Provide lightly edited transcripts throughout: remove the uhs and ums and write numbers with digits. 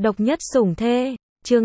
Độc nhất sủng thê, chương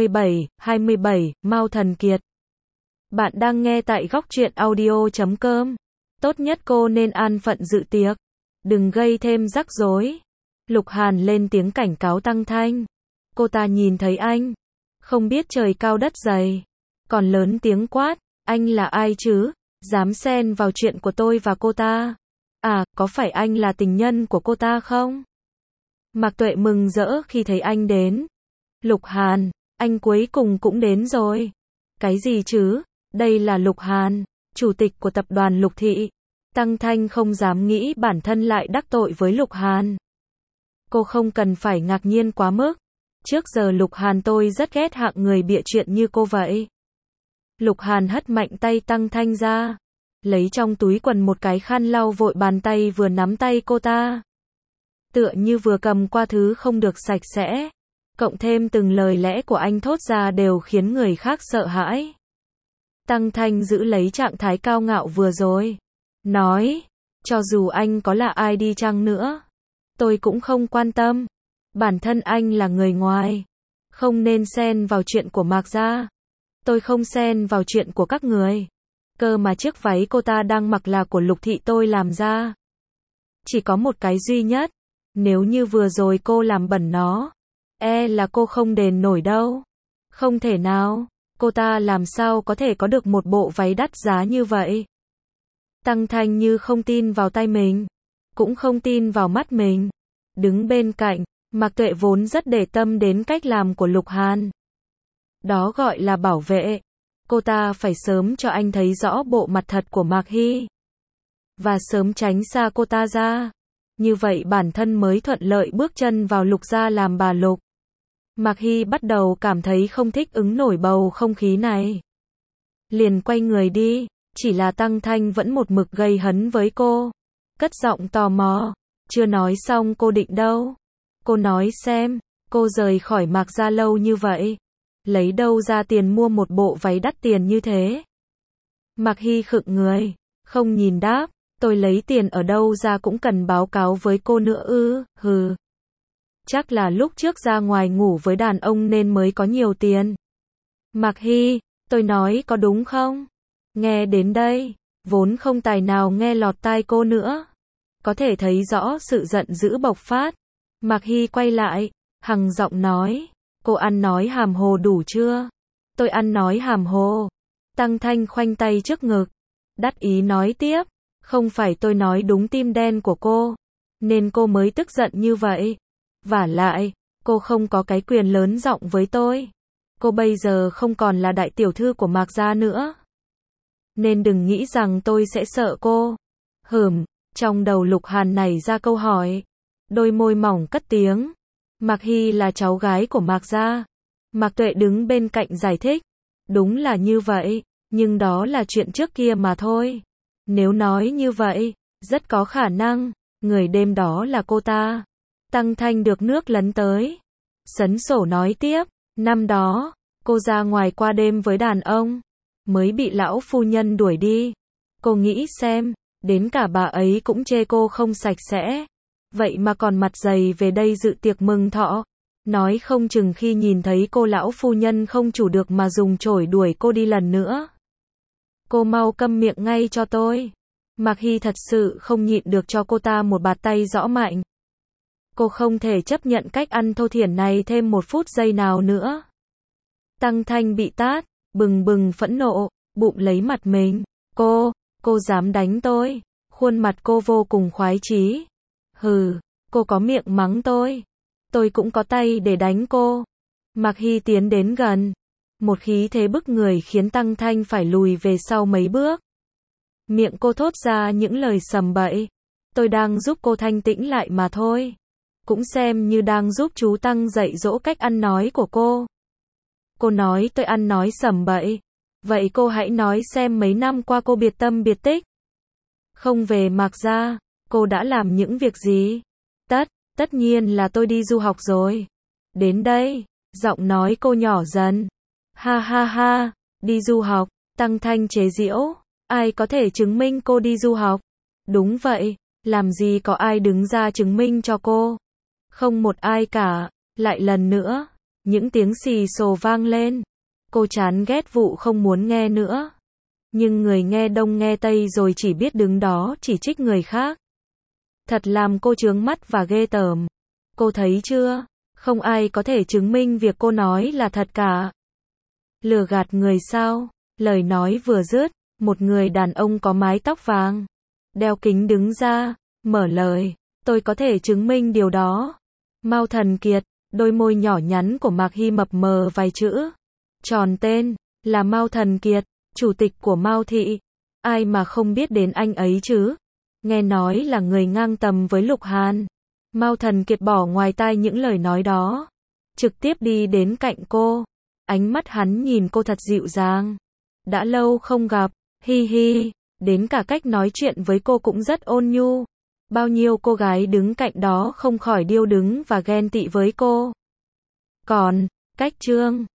27, Mao Thần Kiệt. Bạn đang nghe tại góc truyện audio.com. Tốt nhất cô nên an phận dự tiệc, đừng gây thêm rắc rối. Lục Hàn lên tiếng cảnh cáo Tăng Thanh. Cô ta nhìn thấy anh, không biết trời cao đất dày, còn lớn tiếng quát, anh là ai chứ, dám xen vào chuyện của tôi và cô ta. À, có phải anh là tình nhân của cô ta không? Mạc Tuệ mừng rỡ khi thấy anh đến. Lục Hàn, anh cuối cùng cũng đến rồi. Cái gì chứ? Đây là Lục Hàn, chủ tịch của tập đoàn Lục Thị. Tăng Thanh không dám nghĩ bản thân lại đắc tội với Lục Hàn. Cô không cần phải ngạc nhiên quá mức. Trước giờ Lục Hàn tôi rất ghét hạng người bịa chuyện như cô vậy. Lục Hàn hất mạnh tay Tăng Thanh ra, lấy trong túi quần một cái khăn lau vội bàn tay vừa nắm tay cô ta. Tựa như vừa cầm qua thứ không được sạch sẽ. Cộng thêm từng lời lẽ của anh thốt ra đều khiến người khác sợ hãi. Tăng Thanh giữ lấy trạng thái cao ngạo vừa rồi. Nói, cho dù anh có là ai đi chăng nữa, tôi cũng không quan tâm. Bản thân anh là người ngoài, không nên xen vào chuyện của Mạc gia. Tôi không xen vào chuyện của các người. Cơ mà chiếc váy cô ta đang mặc là của Lục Thị tôi làm ra. Chỉ có một cái duy nhất. Nếu như vừa rồi cô làm bẩn nó, là cô không đền nổi đâu. Không thể nào, cô ta làm sao có thể có được một bộ váy đắt giá như vậy. Tăng Thanh như không tin vào tay mình, cũng không tin vào mắt mình. Đứng bên cạnh, Mạc Tuệ vốn rất để tâm đến cách làm của Lục Hàn. Đó gọi là bảo vệ. Cô ta phải sớm cho anh thấy rõ bộ mặt thật của Mạc Hy. Và sớm tránh xa cô ta ra. Như vậy bản thân mới thuận lợi bước chân vào Lục gia làm bà Lục. Mạc Hy bắt đầu cảm thấy không thích ứng nổi bầu không khí này. Liền quay người đi, chỉ là Tăng Thanh vẫn một mực gây hấn với cô. Cất giọng tò mò, chưa nói xong cô định đâu. Cô nói xem, cô rời khỏi Mạc gia lâu như vậy, lấy đâu ra tiền mua một bộ váy đắt tiền như thế? Mạc Hy khựng người, không nhìn đáp. Tôi lấy tiền ở đâu ra cũng cần báo cáo với cô nữa ư? Hừ. Chắc là lúc trước ra ngoài ngủ với đàn ông nên mới có nhiều tiền. Mạc Hy, tôi nói có đúng không? Nghe đến đây, vốn không tài nào nghe lọt tai cô nữa. Có thể thấy rõ sự giận dữ bộc phát. Mạc Hy quay lại, hằng giọng nói, cô ăn nói hàm hồ đủ chưa? Tôi ăn nói hàm hồ. Tăng Thanh khoanh tay trước ngực, đắc ý nói tiếp. Không phải tôi nói đúng tim đen của cô, nên cô mới tức giận như vậy. Vả lại, cô không có cái quyền lớn giọng với tôi. Cô bây giờ không còn là đại tiểu thư của Mạc gia nữa. Nên đừng nghĩ rằng tôi sẽ sợ cô. Trong đầu Lục Hàn nảy ra câu hỏi. Đôi môi mỏng cất tiếng. Mạc Hy là cháu gái của Mạc gia. Mạc Tuệ đứng bên cạnh giải thích. Đúng là như vậy, nhưng đó là chuyện trước kia mà thôi. Nếu nói như vậy, rất có khả năng, người đêm đó là cô ta. Tăng Thanh được nước lấn tới. Sấn sổ nói tiếp, năm đó, cô ra ngoài qua đêm với đàn ông, mới bị lão phu nhân đuổi đi. Cô nghĩ xem, đến cả bà ấy cũng chê cô không sạch sẽ. Vậy mà còn mặt dày về đây dự tiệc mừng thọ. Nói không chừng khi nhìn thấy cô lão phu nhân không chủ được mà dùng chổi đuổi cô đi lần nữa. Cô mau câm miệng ngay cho tôi. Mạc Hy thật sự không nhịn được cho cô ta một bạt tay rõ mạnh. Cô không thể chấp nhận cách ăn thô thiển này thêm một phút giây nào nữa. Tăng Thanh bị tát, bừng bừng phẫn nộ, bụng lấy mặt mình. Cô dám đánh tôi. Khuôn mặt cô vô cùng khoái chí. Hừ, cô có miệng mắng tôi cũng có tay để đánh cô. Mạc Hy tiến đến gần. Một khí thế bức người khiến Tăng Thanh phải lùi về sau mấy bước. Miệng cô thốt ra những lời sầm bậy. Tôi đang giúp cô thanh tĩnh lại mà thôi. Cũng xem như đang giúp chú Tăng dạy dỗ cách ăn nói của cô. Cô nói tôi ăn nói sầm bậy. Vậy cô hãy nói xem mấy năm qua cô biệt tâm biệt tích. Không về Mạc gia, cô đã làm những việc gì? Tất nhiên là tôi đi du học rồi. Đến đây, giọng nói cô nhỏ dần. Ha ha ha, đi du học, Tăng Thanh chế giễu, ai có thể chứng minh cô đi du học? Đúng vậy, làm gì có ai đứng ra chứng minh cho cô? Không một ai cả, Lại lần nữa, những tiếng xì xồ vang lên. Cô chán ghét vụ không muốn nghe nữa. Nhưng người nghe đông nghe tây rồi chỉ biết đứng đó chỉ trích người khác. Thật làm cô chướng mắt và ghê tởm. Cô thấy chưa? Không ai có thể chứng minh việc cô nói là thật cả. Lừa gạt người sao? Lời nói vừa dứt, một người đàn ông có mái tóc vàng, đeo kính đứng ra, mở lời. Tôi có thể chứng minh điều đó. Mao Thần Kiệt, đôi môi nhỏ nhắn của Mạc Hy mập mờ vài chữ. Tròn tên, là Mao Thần Kiệt, chủ tịch của Mao Thị. Ai mà không biết đến anh ấy chứ? Nghe nói là người ngang tầm với Lục Hàn. Mao Thần Kiệt bỏ ngoài tai những lời nói đó. Trực tiếp đi đến cạnh cô. Ánh mắt hắn nhìn cô thật dịu dàng. Đã lâu không gặp, hi hi. Đến cả cách nói chuyện với cô cũng rất ôn nhu. Bao nhiêu cô gái đứng cạnh đó không khỏi điêu đứng và ghen tị với cô. Còn, cách Trương